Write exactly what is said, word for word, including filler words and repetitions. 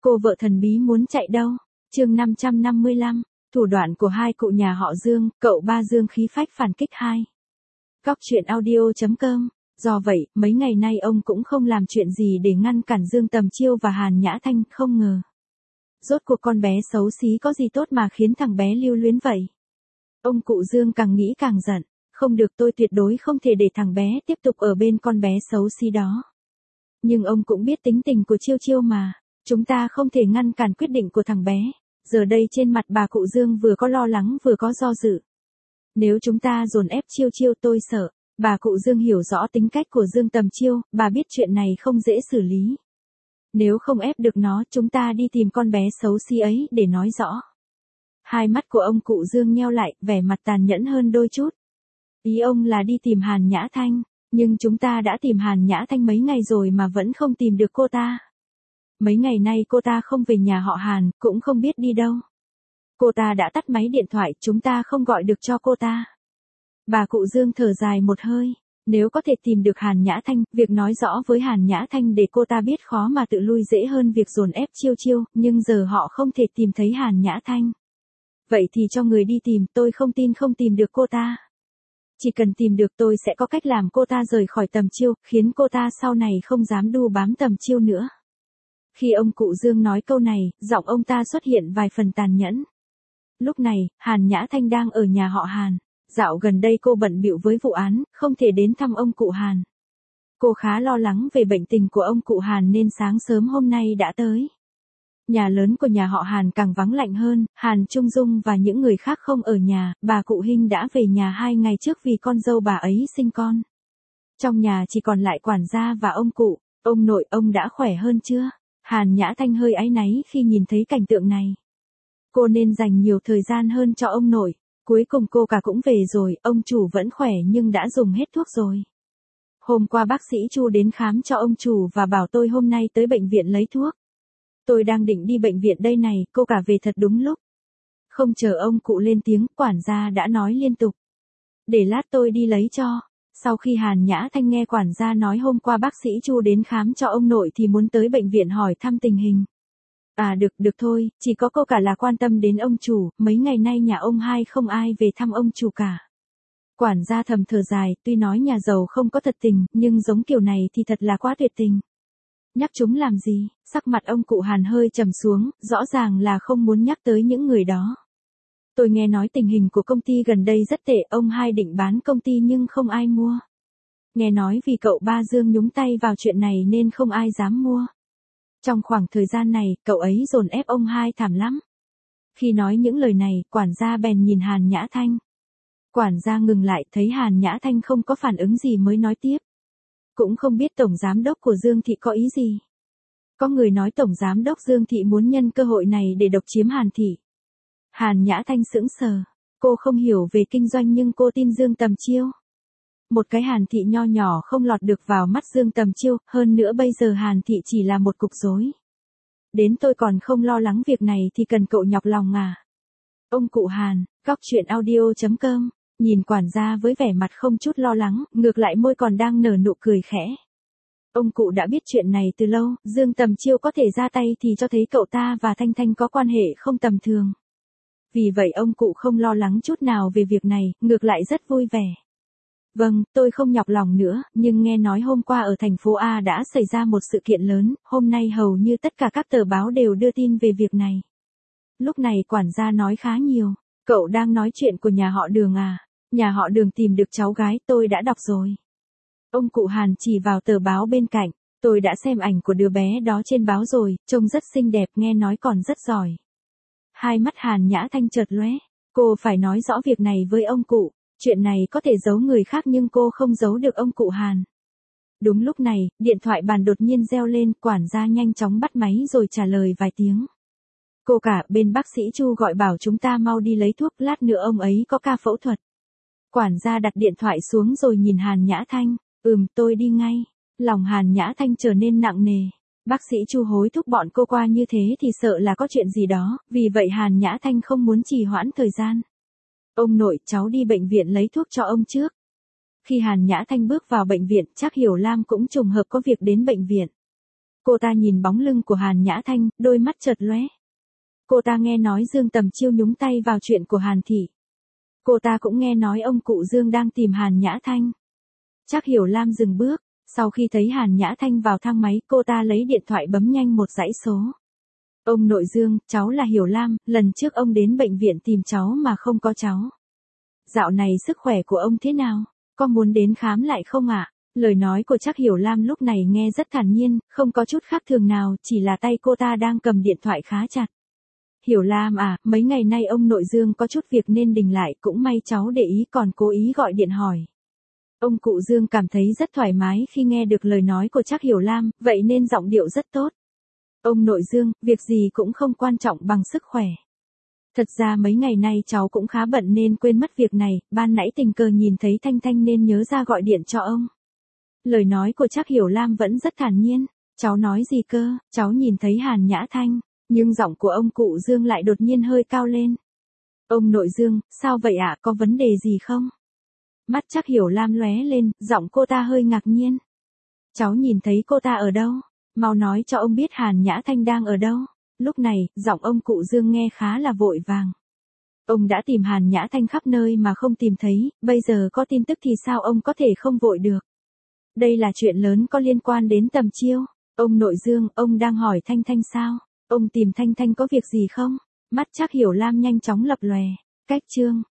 Cô vợ thần bí muốn chạy đâu? Chương năm trăm năm mươi lăm, thủ đoạn của hai cụ nhà họ Dương, cậu ba Dương khí phách phản kích hai. Góc truyện audio chấm com. Do vậy, mấy ngày nay ông cũng không làm chuyện gì để ngăn cản Dương Tầm Chiêu và Hàn Nhã Thanh, không ngờ. Rốt cuộc con bé xấu xí có gì tốt mà khiến thằng bé lưu luyến vậy? Ông cụ Dương càng nghĩ càng giận, không được, tôi tuyệt đối không thể để thằng bé tiếp tục ở bên con bé xấu xí đó. Nhưng ông cũng biết tính tình của Chiêu Chiêu mà, chúng ta không thể ngăn cản quyết định của thằng bé. Giờ đây trên mặt bà cụ Dương vừa có lo lắng vừa có do dự. Nếu chúng ta dồn ép Chiêu Chiêu, tôi sợ. Bà cụ Dương hiểu rõ tính cách của Dương Tầm Chiêu, bà biết chuyện này không dễ xử lý. Nếu không ép được nó, chúng ta đi tìm con bé xấu xí ấy để nói rõ. Hai mắt của ông cụ Dương nheo lại, vẻ mặt tàn nhẫn hơn đôi chút. Ý ông là đi tìm Hàn Nhã Thanh, nhưng chúng ta đã tìm Hàn Nhã Thanh mấy ngày rồi mà vẫn không tìm được cô ta. Mấy ngày nay cô ta không về nhà họ Hàn, cũng không biết đi đâu. Cô ta đã tắt máy điện thoại, chúng ta không gọi được cho cô ta. Bà cụ Dương thở dài một hơi, nếu có thể tìm được Hàn Nhã Thanh, việc nói rõ với Hàn Nhã Thanh để cô ta biết khó mà tự lui dễ hơn việc dồn ép Chiêu Chiêu, nhưng giờ họ không thể tìm thấy Hàn Nhã Thanh. Vậy thì cho người đi tìm, tôi không tin không tìm được cô ta. Chỉ cần tìm được tôi sẽ có cách làm cô ta rời khỏi Tầm Chiêu, khiến cô ta sau này không dám đu bám Tầm Chiêu nữa. Khi ông cụ Dương nói câu này, giọng ông ta xuất hiện vài phần tàn nhẫn. Lúc này, Hàn Nhã Thanh đang ở nhà họ Hàn. Dạo gần đây cô bận bịu với vụ án, không thể đến thăm ông cụ Hàn. Cô khá lo lắng về bệnh tình của ông cụ Hàn nên sáng sớm hôm nay đã tới. Nhà lớn của nhà họ Hàn càng vắng lạnh hơn, Hàn Trung Dung và những người khác không ở nhà, bà cụ Hinh đã về nhà hai ngày trước vì con dâu bà ấy sinh con. Trong nhà chỉ còn lại quản gia và ông cụ. Ông nội, ông đã khỏe hơn chưa? Hàn Nhã Thanh hơi áy náy khi nhìn thấy cảnh tượng này. Cô nên dành nhiều thời gian hơn cho ông nội. Cuối cùng cô cả cũng về rồi, ông chủ vẫn khỏe nhưng đã dùng hết thuốc rồi. Hôm qua bác sĩ Chu đến khám cho ông chủ và bảo tôi hôm nay tới bệnh viện lấy thuốc. Tôi đang định đi bệnh viện đây này, cô cả về thật đúng lúc. Không chờ ông cụ lên tiếng, quản gia đã nói liên tục. Để lát tôi đi lấy cho. Sau khi Hàn Nhã Thanh nghe quản gia nói hôm qua bác sĩ Chu đến khám cho ông nội thì muốn tới bệnh viện hỏi thăm tình hình. À được, được thôi, chỉ có cô cả là quan tâm đến ông chủ, mấy ngày nay nhà ông hai không ai về thăm ông chủ cả. Quản gia thầm thở dài, tuy nói nhà giàu không có thật tình, nhưng giống kiểu này thì thật là quá tuyệt tình. Nhắc chúng làm gì? Sắc mặt ông cụ Hàn hơi trầm xuống, rõ ràng là không muốn nhắc tới những người đó. Tôi nghe nói tình hình của công ty gần đây rất tệ, ông hai định bán công ty nhưng không ai mua. Nghe nói vì cậu ba Dương nhúng tay vào chuyện này nên không ai dám mua. Trong khoảng thời gian này, cậu ấy dồn ép ông hai thảm lắm. Khi nói những lời này, quản gia bèn nhìn Hàn Nhã Thanh. Quản gia ngừng lại, thấy Hàn Nhã Thanh không có phản ứng gì mới nói tiếp. Cũng không biết tổng giám đốc của Dương Thị có ý gì. Có người nói tổng giám đốc Dương Thị muốn nhân cơ hội này để độc chiếm Hàn Thị. Hàn Nhã Thanh sững sờ. Cô không hiểu về kinh doanh nhưng cô tin Dương Tầm Chiêu. Một cái Hàn Thị nho nhỏ không lọt được vào mắt Dương Tầm Chiêu, hơn nữa bây giờ Hàn Thị chỉ là một cục rối. Đến tôi còn không lo lắng việc này thì cần cậu nhọc lòng à. Ông cụ Hàn, góc truyện audio chấm com, nhìn quản gia với vẻ mặt không chút lo lắng, ngược lại môi còn đang nở nụ cười khẽ. Ông cụ đã biết chuyện này từ lâu, Dương Tầm Chiêu có thể ra tay thì cho thấy cậu ta và Thanh Thanh có quan hệ không tầm thường. Vì vậy ông cụ không lo lắng chút nào về việc này, ngược lại rất vui vẻ. Vâng, tôi không nhọc lòng nữa, nhưng nghe nói hôm qua ở thành phố A đã xảy ra một sự kiện lớn, hôm nay hầu như tất cả các tờ báo đều đưa tin về việc này. Lúc này quản gia nói khá nhiều, cậu đang nói chuyện của nhà họ Đường à, nhà họ Đường tìm được cháu gái, tôi đã đọc rồi. Ông cụ Hàn chỉ vào tờ báo bên cạnh, tôi đã xem ảnh của đứa bé đó trên báo rồi, trông rất xinh đẹp, nghe nói còn rất giỏi. Hai mắt Hàn Nhã Thanh chợt lóe, cô phải nói rõ việc này với ông cụ. Chuyện này có thể giấu người khác nhưng cô không giấu được ông cụ Hàn. Đúng lúc này, điện thoại bàn đột nhiên reo lên, quản gia nhanh chóng bắt máy rồi trả lời vài tiếng. Cô cả, bên bác sĩ Chu gọi bảo chúng ta mau đi lấy thuốc, lát nữa ông ấy có ca phẫu thuật. Quản gia đặt điện thoại xuống rồi nhìn Hàn Nhã Thanh, ừm, tôi đi ngay. Lòng Hàn Nhã Thanh trở nên nặng nề. Bác sĩ Chu hối thúc bọn cô qua như thế thì sợ là có chuyện gì đó, vì vậy Hàn Nhã Thanh không muốn trì hoãn thời gian. Ông nội, cháu đi bệnh viện lấy thuốc cho ông trước. Khi Hàn Nhã Thanh bước vào bệnh viện, chắc Hiểu Lam cũng trùng hợp có việc đến bệnh viện. Cô ta nhìn bóng lưng của Hàn Nhã Thanh, đôi mắt chợt lóe. Cô ta nghe nói Dương Tầm Chiêu nhúng tay vào chuyện của Hàn Thị. Cô ta cũng nghe nói ông cụ Dương đang tìm Hàn Nhã Thanh. Trác Hiểu Lam dừng bước, sau khi thấy Hàn Nhã Thanh vào thang máy, cô ta lấy điện thoại bấm nhanh một dãy số. Ông nội Dương, cháu là Hiểu Lam, lần trước ông đến bệnh viện tìm cháu mà không có cháu. Dạo này sức khỏe của ông thế nào? Có muốn đến khám lại không ạ? Lời nói của Trác Hiểu Lam lúc này nghe rất thản nhiên, không có chút khác thường nào, chỉ là tay cô ta đang cầm điện thoại khá chặt. Hiểu Lam à, mấy ngày nay ông nội Dương có chút việc nên đình lại, cũng may cháu để ý còn cố ý gọi điện hỏi. Ông cụ Dương cảm thấy rất thoải mái khi nghe được lời nói của Trác Hiểu Lam, vậy nên giọng điệu rất tốt. Ông nội Dương, việc gì cũng không quan trọng bằng sức khỏe. Thật ra mấy ngày nay cháu cũng khá bận nên quên mất việc này, ban nãy tình cờ nhìn thấy Thanh Thanh nên nhớ ra gọi điện cho ông. Lời nói của Trác Hiểu Lam vẫn rất thản nhiên. Cháu nói gì cơ? Cháu nhìn thấy Hàn Nhã Thanh, nhưng giọng của ông cụ Dương lại đột nhiên hơi cao lên. Ông nội Dương, sao vậy ạ, có vấn đề gì không? Mắt Trác Hiểu Lam lóe lên, giọng cô ta hơi ngạc nhiên. Cháu nhìn thấy cô ta ở đâu? Mau nói cho ông biết Hàn Nhã Thanh đang ở đâu. Lúc này, giọng ông cụ Dương nghe khá là vội vàng. Ông đã tìm Hàn Nhã Thanh khắp nơi mà không tìm thấy, bây giờ có tin tức thì sao ông có thể không vội được. Đây là chuyện lớn có liên quan đến Tầm Chiêu. Ông nội Dương, ông đang hỏi Thanh Thanh sao? Ông tìm Thanh Thanh có việc gì không? Mắt Trác Hiểu Lam nhanh chóng lập lòe. Cách chương